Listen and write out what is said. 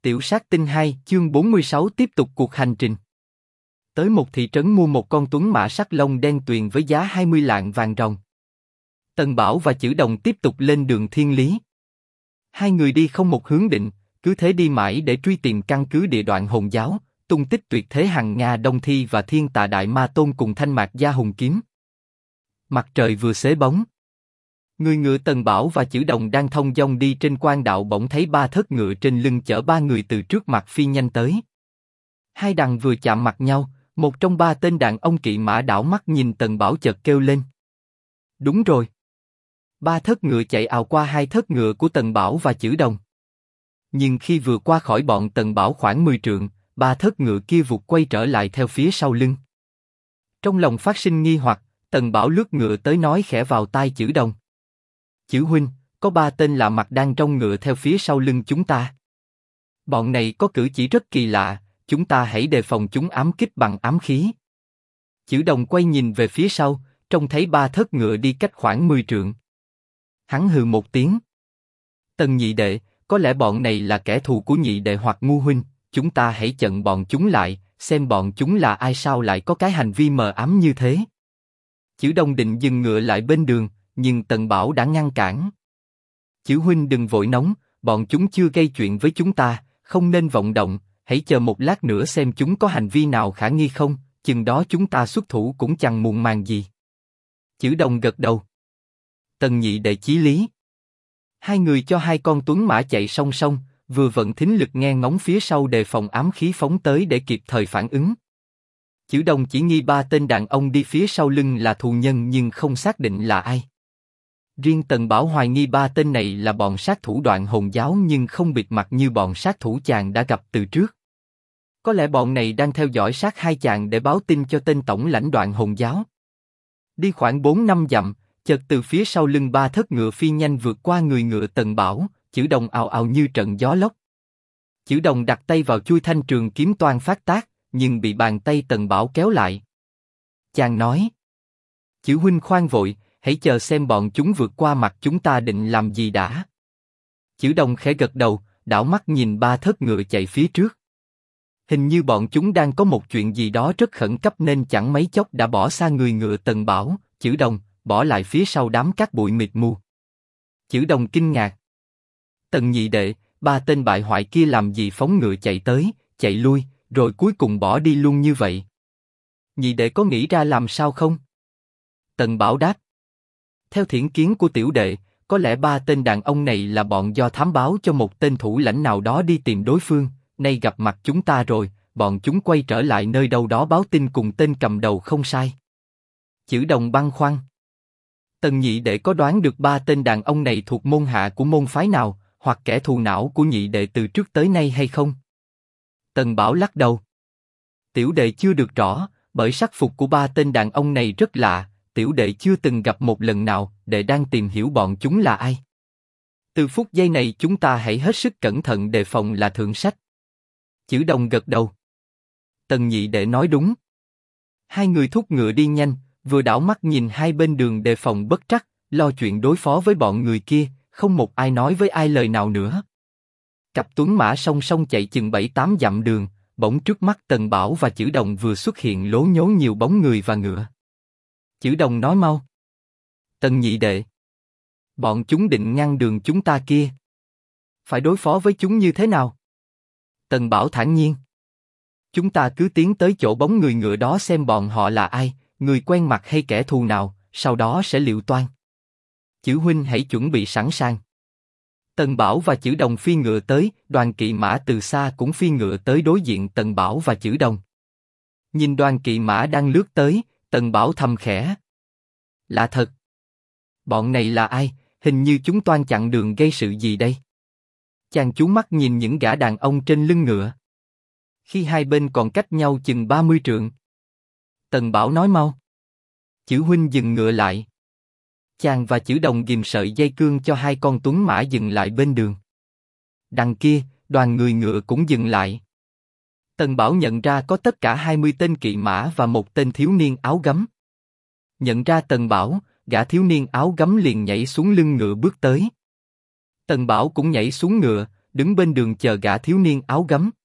Tiểu sát tinh 2, chương 46 tiếp tục cuộc hành trình. Tới một thị trấn mua một con tuấn mã sắt lông đen tuyền với giá 20 lạng vàng ròng. Tần Bảo và Chử Đồng tiếp tục lên đường thiên lý. Hai người đi không một hướng định, cứ thế đi mãi để truy tìm căn cứ địa đoạn hồn giáo, tung tích tuyệt thế hằng Nga Đông Thi và Thiên Tà Đại Ma Tôn cùng Thanh Mạc Gia Hùng Kiếm. Mặt trời vừa xế bóng. Người ngựa Tần Bảo và Chử Đồng đang thông dong đi trên quan đạo bỗng thấy ba thớt ngựa trên lưng chở ba người từ trước mặt phi nhanh tới. Hai đằng vừa chạm mặt nhau, một trong ba tên đàn ông kỵ mã đảo mắt nhìn Tần Bảo chợt kêu lên. Đúng rồi. Ba thớt ngựa chạy ào qua hai thớt ngựa của Tần Bảo và Chử Đồng. Nhưng khi vừa qua khỏi bọn Tần Bảo khoảng 10 trượng, ba thớt ngựa kia vụt quay trở lại theo phía sau lưng. Trong lòng phát sinh nghi hoặc, Tần Bảo lướt ngựa tới nói khẽ vào tai Chử Đồng. Chử huynh, có ba tên lạ mặt đang trong ngựa theo phía sau lưng chúng ta. Bọn này có cử chỉ rất kỳ lạ, chúng ta hãy đề phòng chúng ám kích bằng ám khí. Chử Đồng quay nhìn về phía sau, trông thấy ba thớt ngựa đi cách khoảng 10 trượng. Hắn hừ một tiếng. Tần nhị đệ, có lẽ bọn này là kẻ thù của nhị đệ hoặc ngu huynh, chúng ta hãy chặn bọn chúng lại, xem bọn chúng là ai sao lại có cái hành vi mờ ám như thế. Chử Đồng định dừng ngựa lại bên đường, nhưng Tần Bảo đã ngăn cản. Chử huynh đừng vội nóng, bọn chúng chưa gây chuyện với chúng ta, không nên vọng động, hãy chờ một lát nữa xem chúng có hành vi nào khả nghi không, chừng đó chúng ta xuất thủ cũng chẳng muộn màng gì. Chử Đồng gật đầu. Tần nhị đệ chí lý. Hai người cho hai con tuấn mã chạy song song, vừa vận thính lực nghe ngóng phía sau đề phòng ám khí phóng tới để kịp thời phản ứng. Chử Đồng chỉ nghi ba tên đàn ông đi phía sau lưng là thù nhân nhưng không xác định là ai. Riêng Tần Bảo hoài nghi ba tên này là bọn sát thủ Đoạn Hồn giáo nhưng không bịt mặt như bọn sát thủ chàng đã gặp từ trước. Có lẽ bọn này đang theo dõi sát hai chàng để báo tin cho tên tổng lãnh Đoạn Hồn giáo. Đi khoảng 4-5 dặm, chợt từ phía sau lưng ba thớt ngựa phi nhanh vượt qua người ngựa Tần Bảo, Chử Đồng ào ào như trận gió lốc. Chử Đồng đặt tay vào chui thanh trường kiếm toan phát tác, nhưng bị bàn tay Tần Bảo kéo lại. Chàng nói: Chử huynh khoan vội, hãy chờ xem bọn chúng vượt qua mặt chúng ta định làm gì đã. Chử Đồng khẽ gật đầu, đảo mắt nhìn ba thớt ngựa chạy phía trước. Hình như bọn chúng đang có một chuyện gì đó rất khẩn cấp nên chẳng mấy chốc đã bỏ xa người ngựa Tần Bảo, Chử Đồng, bỏ lại phía sau đám cát bụi mịt mù. Chử Đồng kinh ngạc. Tần nhị đệ, ba tên bại hoại kia làm gì phóng ngựa chạy tới, chạy lui, rồi cuối cùng bỏ đi luôn như vậy? Nhị đệ có nghĩ ra làm sao không? Tần Bảo đáp. Theo thiển kiến của tiểu đệ, có lẽ ba tên đàn ông này là bọn do thám báo cho một tên thủ lãnh nào đó đi tìm đối phương, nay gặp mặt chúng ta rồi, bọn chúng quay trở lại nơi đâu đó báo tin cùng tên cầm đầu không sai. Chử Đồng băn khoăn. Tần nhị đệ có đoán được ba tên đàn ông này thuộc môn hạ của môn phái nào, hoặc kẻ thù não của nhị đệ từ trước tới nay hay không? Tần Bảo lắc đầu. Tiểu đệ chưa được rõ, bởi sắc phục của ba tên đàn ông này rất lạ, tiểu đệ chưa từng gặp một lần nào, đệ đang tìm hiểu bọn chúng là ai. Từ phút giây này chúng ta hãy hết sức cẩn thận đề phòng là thượng sách. Chử Đồng gật đầu. Tần nhị đệ nói đúng. Hai người thúc ngựa đi nhanh, vừa đảo mắt nhìn hai bên đường đề phòng bất trắc, lo chuyện đối phó với bọn người kia, không một ai nói với ai lời nào nữa. Cặp tuấn mã song song chạy chừng 7-8 dặm đường, bỗng trước mắt Tần Bảo và Chử Đồng vừa xuất hiện lố nhố nhiều bóng người và ngựa. Chử Đồng nói mau. Tần nhị đệ. Bọn chúng định ngăn đường chúng ta kia. Phải đối phó với chúng như thế nào? Tần Bảo thản nhiên. Chúng ta cứ tiến tới chỗ bóng người ngựa đó xem bọn họ là ai, người quen mặt hay kẻ thù nào, sau đó sẽ liệu toan. Chử huynh hãy chuẩn bị sẵn sàng. Tần Bảo và Chử Đồng phi ngựa tới, đoàn kỵ mã từ xa cũng phi ngựa tới đối diện Tần Bảo và Chử Đồng. Nhìn đoàn kỵ mã đang lướt tới, Tần Bảo thầm khẽ. Lạ thật. Bọn này là ai, hình như chúng toan chặn đường gây sự gì đây? Chàng chú mắt nhìn những gã đàn ông trên lưng ngựa. Khi hai bên còn cách nhau chừng 30 trượng. Tần Bảo nói mau. Chử huynh dừng ngựa lại. Chàng và Chử Đồng ghìm sợi dây cương cho hai con tuấn mã dừng lại bên đường. Đằng kia, đoàn người ngựa cũng dừng lại. Tần Bảo nhận ra có tất cả 20 tên kỵ mã và một tên thiếu niên áo gấm. Nhận ra Tần Bảo, gã thiếu niên áo gấm liền nhảy xuống lưng ngựa bước tới. Tần Bảo cũng nhảy xuống ngựa, đứng bên đường chờ gã thiếu niên áo gấm.